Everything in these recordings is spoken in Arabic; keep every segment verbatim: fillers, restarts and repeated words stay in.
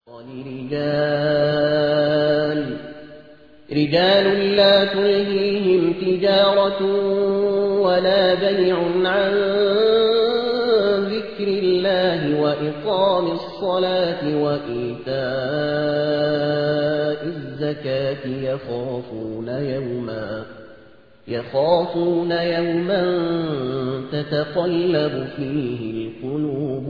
رجال رجال لا تلهيهم تجارة ولا بيع عن ذكر الله وإقام الصلاة وإيتاء الزكاة يخافون يوما يخافون يوما تتقلب فيه القلوب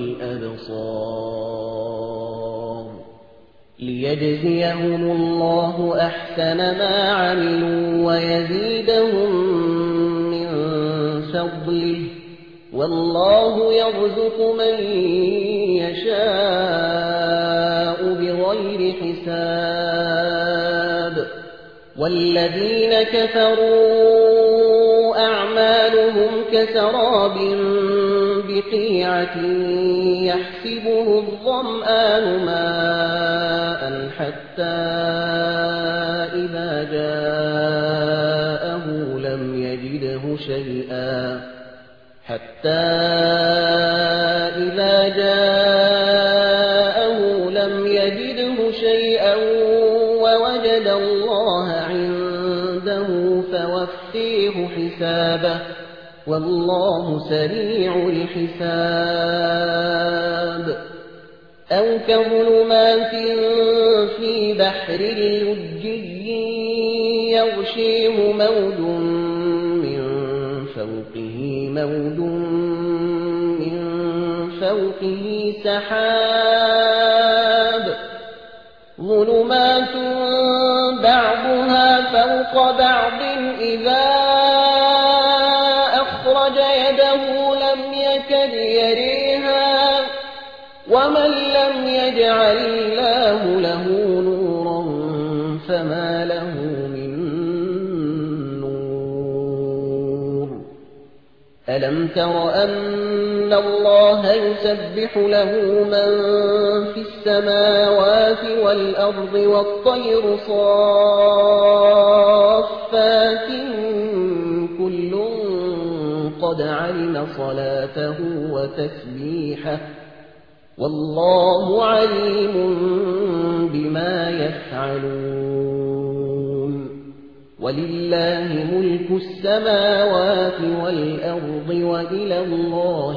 والأبصار ليجزيهم الله أحسن ما عملوا ويزيدهم من فضله والله يرزق من يشاء بغير حساب والذين كفروا أعمالهم كسراب بقيعة يحسبه الظمآن ماء حتى إذا جاءه لم يجده شيئا حتى إذا جاءه لم يجده شيئا ووجد الله عنده فوفيه حسابه والله سريع الحساب أو كظلمات في بحر لجي يغشيه موج من فوقه موج من فوقه سحاب ظلمات بعضها فوق بعض إذا أخرج يده لم يكد يريها ومن لم يجعل الله له نورا فما له من نور ألم تر أن الله يسبح له من في السماوات والأرض والطير صافات كل قد علم صلاته وتسبيحه والله عليم بما يفعلون ولله ملك السماوات والأرض وإلى الله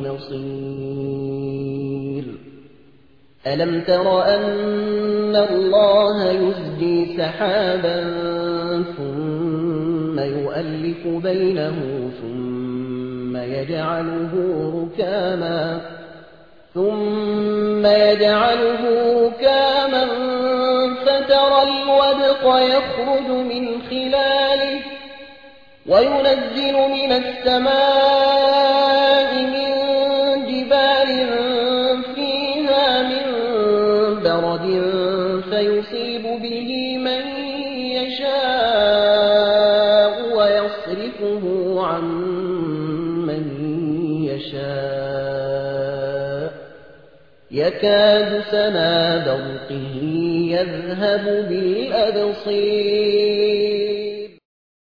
المصير ألم تر أن الله يزجي سحابا ثم يؤلف بينه ثم يجعله ركاما ثم يجعله ركاما فترى الودق يخرج من خلاله وينزل من السماء من جبال فيها من برد فيصيب به من يشاء ويصرفه عن من يشاء يكاد سنا برقه يذهب بالأبصير